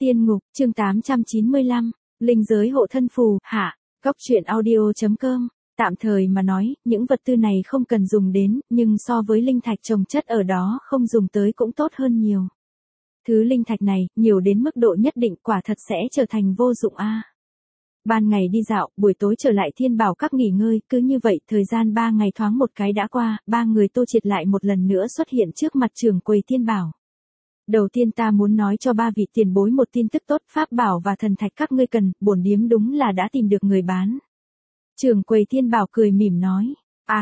Tiên ngục, chương 895, linh giới hộ thân phù, hạ, góc truyện audio.com. Tạm thời mà nói, những vật tư này không cần dùng đến, nhưng so với linh thạch trồng chất ở đó không dùng tới cũng tốt hơn nhiều. Thứ linh thạch này, nhiều đến mức độ nhất định quả thật sẽ trở thành vô dụng a. Ban ngày đi dạo, buổi tối trở lại Thiên Bảo Các nghỉ ngơi, cứ như vậy thời gian 3 ngày thoáng một cái đã qua, ba người Tô Triệt lại một lần nữa xuất hiện trước mặt trưởng quầy Thiên Bảo. Đầu tiên ta muốn nói cho ba vị tiền bối một tin tức tốt, pháp bảo và thần thạch các ngươi cần, bổn điếm đúng là đã tìm được người bán. Trưởng quầy Thiên Bảo cười mỉm nói,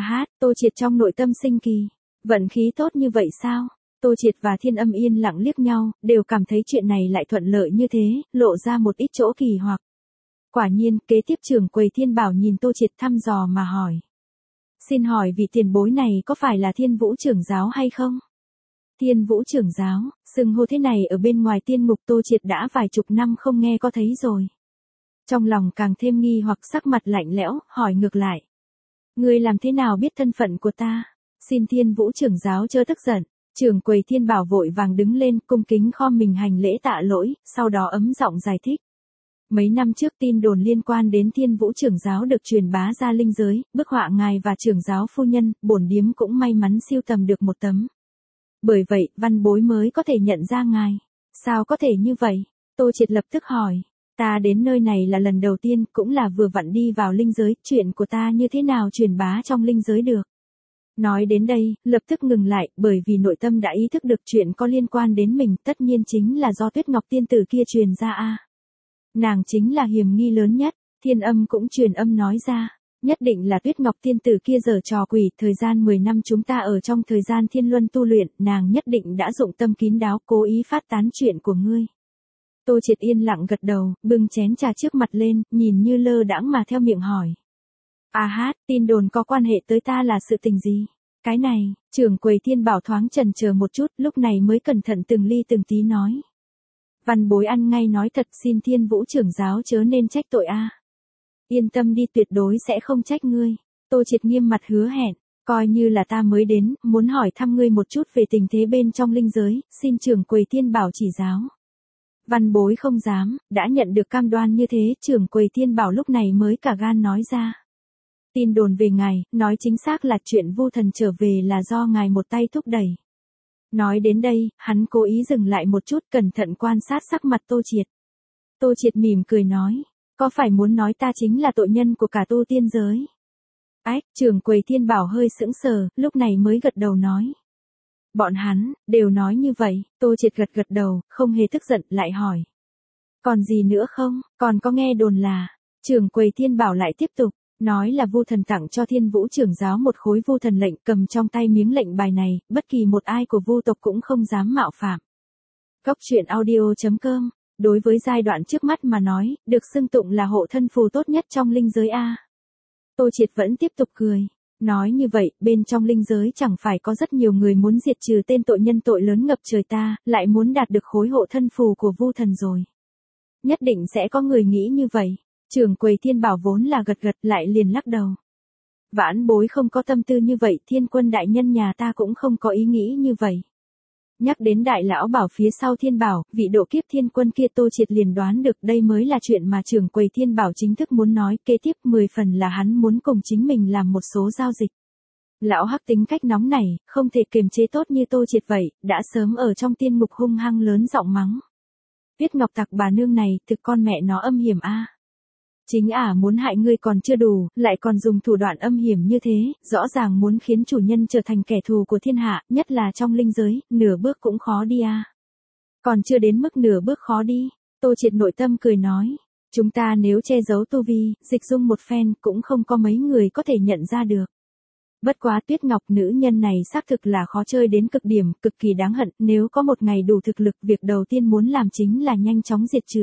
Tô Triệt trong nội tâm sinh kỳ, vận khí tốt như vậy sao? Tô Triệt và Thiên Âm yên lặng liếc nhau, đều cảm thấy chuyện này lại thuận lợi như thế, lộ ra một ít chỗ kỳ hoặc. Quả nhiên, kế tiếp trưởng quầy Thiên Bảo nhìn Tô Triệt thăm dò mà hỏi. Xin hỏi vị tiền bối này có phải là Thiên Vũ trưởng giáo hay không? Thiên Vũ trưởng giáo, xưng hô thế này ở bên ngoài tiên ngục Tô Triệt đã vài chục năm không nghe có thấy rồi. Trong lòng càng thêm nghi hoặc sắc mặt lạnh lẽo, hỏi ngược lại. Ngươi làm thế nào biết thân phận của ta? Xin Thiên Vũ trưởng giáo chớ tức giận. Trưởng quầy Thiên Bảo vội vàng đứng lên cung kính khom mình hành lễ tạ lỗi, sau đó ấm giọng giải thích. Mấy năm trước tin đồn liên quan đến Thiên Vũ trưởng giáo được truyền bá ra linh giới, bức họa ngài và trưởng giáo phu nhân, bổn điếm cũng may mắn siêu tầm được một tấm. Bởi vậy, văn bối mới có thể nhận ra ngài. Sao có thể như vậy? Tô Triệt lập tức hỏi. Ta đến nơi này là lần đầu tiên, cũng là vừa vặn đi vào linh giới, chuyện của ta như thế nào truyền bá trong linh giới được? Nói đến đây, lập tức ngừng lại, bởi vì nội tâm đã ý thức được chuyện có liên quan đến mình, tất nhiên chính là do Tuyết Ngọc tiên tử kia truyền ra a. Nàng chính là hiểm nghi lớn nhất, Thiên Âm cũng truyền âm nói ra. Nhất định là Tuyết Ngọc tiên tử kia giở trò quỷ, thời gian 10 năm chúng ta ở trong thời gian thiên luân tu luyện, nàng nhất định đã dụng tâm kín đáo cố ý phát tán chuyện của ngươi. Tô Triệt yên lặng gật đầu, bưng chén trà trước mặt lên, nhìn như lơ đãng mà theo miệng hỏi. Tin đồn có quan hệ tới ta là sự tình gì? Cái này, trưởng quầy Thiên Bảo thoáng chần chờ một chút, lúc này mới cẩn thận từng ly từng tí nói. Văn bối ăn ngay nói thật, xin Thiên Vũ trưởng giáo chớ nên trách tội a. Yên tâm đi, tuyệt đối sẽ không trách ngươi. Tô Triệt nghiêm mặt hứa hẹn, coi như là ta mới đến, muốn hỏi thăm ngươi một chút về tình thế bên trong linh giới, xin trưởng quầy Thiên Bảo chỉ giáo. Văn bối không dám, đã nhận được cam đoan như thế, trưởng quầy Thiên Bảo lúc này mới cả gan nói ra. Tin đồn về ngài, nói chính xác là chuyện Vu Thần trở về là do ngài một tay thúc đẩy. Nói đến đây, hắn cố ý dừng lại một chút, cẩn thận quan sát sắc mặt Tô Triệt. Tô Triệt mỉm cười nói, có phải muốn nói ta chính là tội nhân của cả tu tiên giới? Trưởng quầy Thiên Bảo hơi sững sờ, lúc này mới gật đầu nói. Bọn hắn, đều nói như vậy, Tô Triệt gật đầu, không hề tức giận, lại hỏi. Còn gì nữa không, còn có nghe đồn là, trưởng quầy Thiên Bảo lại tiếp tục, nói là Vu Thần tặng cho Thiên Vũ trưởng giáo một khối Vu Thần lệnh, cầm trong tay miếng lệnh bài này, bất kỳ một ai của Vu tộc cũng không dám mạo phạm. Góc truyện audio.com. Đối với giai đoạn trước mắt mà nói, được xưng tụng là hộ thân phù tốt nhất trong linh giới a. Tô Triệt vẫn tiếp tục cười. Nói như vậy, bên trong linh giới chẳng phải có rất nhiều người muốn diệt trừ tên tội nhân tội lớn ngập trời ta, lại muốn đạt được khối hộ thân phù của Vu Thần rồi. Nhất định sẽ có người nghĩ như vậy. Trưởng quầy Thiên Bảo vốn là gật lại liền lắc đầu. Vãn bối không có tâm tư như vậy, Thiên Quân đại nhân nhà ta cũng không có ý nghĩ như vậy. Nhắc đến đại lão bảo phía sau Thiên Bảo, vị độ kiếp Thiên Quân kia Tô Triệt liền đoán được đây mới là chuyện mà trưởng quầy Thiên Bảo chính thức muốn nói, kế tiếp 10 phần là hắn muốn cùng chính mình làm một số giao dịch. Lão hắc tính cách nóng này, không thể kiềm chế tốt như Tô Triệt vậy, đã sớm ở trong tiên ngục hung hăng lớn giọng mắng. Tuyết Ngọc tặc bà nương này, thực con mẹ nó âm hiểm a. Chính muốn hại ngươi còn chưa đủ, lại còn dùng thủ đoạn âm hiểm như thế, rõ ràng muốn khiến chủ nhân trở thành kẻ thù của thiên hạ, nhất là trong linh giới, nửa bước cũng khó đi a. Còn chưa đến mức nửa bước khó đi, Tô Triệt nội tâm cười nói, chúng ta nếu che giấu tu vi, dịch dung một phen, cũng không có mấy người có thể nhận ra được. Bất quá Tuyết Ngọc nữ nhân này xác thực là khó chơi đến cực điểm, cực kỳ đáng hận, nếu có một ngày đủ thực lực, việc đầu tiên muốn làm chính là nhanh chóng diệt trừ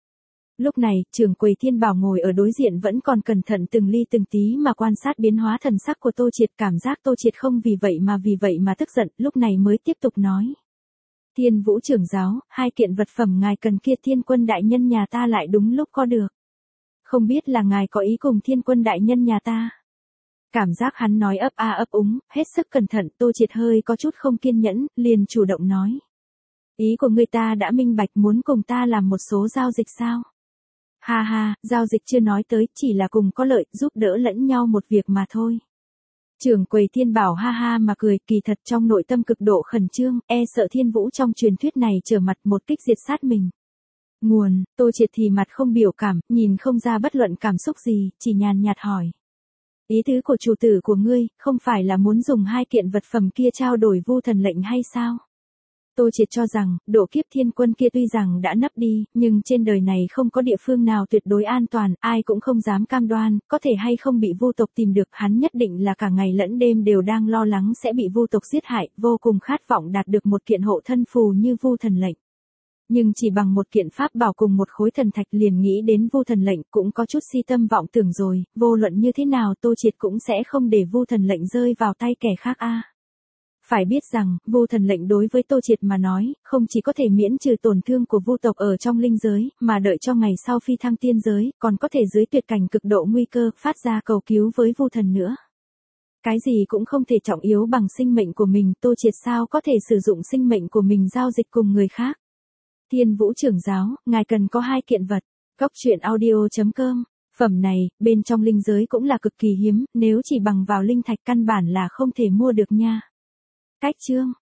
Lúc này, trưởng quầy Thiên Bảo ngồi ở đối diện vẫn còn cẩn thận từng ly từng tí mà quan sát biến hóa thần sắc của Tô Triệt, cảm giác Tô Triệt không vì vậy mà tức giận, lúc này mới tiếp tục nói. Thiên Vũ trưởng giáo, 2 kiện vật phẩm ngài cần kia Thiên Quân đại nhân nhà ta lại đúng lúc có được. Không biết là ngài có ý cùng Thiên Quân đại nhân nhà ta? Cảm giác hắn nói ấp úng, hết sức cẩn thận, Tô Triệt hơi có chút không kiên nhẫn, liền chủ động nói. Ý của người ta đã minh bạch muốn cùng ta làm một số giao dịch sao? Ha ha, giao dịch chưa nói tới, chỉ là cùng có lợi, giúp đỡ lẫn nhau một việc mà thôi. Trưởng quầy Thiên Bảo ha ha mà cười, kỳ thật trong nội tâm cực độ khẩn trương, e sợ Thiên Vũ trong truyền thuyết này trở mặt một kích diệt sát mình. Nguồn, Tô Triệt thì mặt không biểu cảm, nhìn không ra bất luận cảm xúc gì, chỉ nhàn nhạt hỏi. Ý tứ của chủ tử của ngươi, không phải là muốn dùng 2 kiện vật phẩm kia trao đổi Vu Thần lệnh hay sao? Tô Triệt cho rằng, độ kiếp thiên quân kia tuy rằng đã nấp đi, nhưng trên đời này không có địa phương nào tuyệt đối an toàn, ai cũng không dám cam đoan, có thể hay không bị Vu tộc tìm được, hắn nhất định là cả ngày lẫn đêm đều đang lo lắng sẽ bị Vu tộc giết hại, vô cùng khát vọng đạt được một kiện hộ thân phù như Vu Thần lệnh. Nhưng chỉ bằng một kiện pháp bảo cùng một khối thần thạch liền nghĩ đến Vu Thần lệnh cũng có chút si tâm vọng tưởng rồi, vô luận như thế nào Tô Triệt cũng sẽ không để Vu Thần lệnh rơi vào tay kẻ khác a. Phải biết rằng, Vu Thần lệnh đối với Tô Triệt mà nói, không chỉ có thể miễn trừ tổn thương của Vu tộc ở trong linh giới, mà đợi cho ngày sau phi thăng tiên giới, còn có thể dưới tuyệt cảnh cực độ nguy cơ, phát ra cầu cứu với Vu Thần nữa. Cái gì cũng không thể trọng yếu bằng sinh mệnh của mình, Tô Triệt sao có thể sử dụng sinh mệnh của mình giao dịch cùng người khác. Thiên Vũ trưởng giáo, ngài cần có 2 kiện vật. Góc truyện audio.com. Phẩm này, bên trong linh giới cũng là cực kỳ hiếm, nếu chỉ bằng vào linh thạch căn bản là không thể mua được nha. Cách chương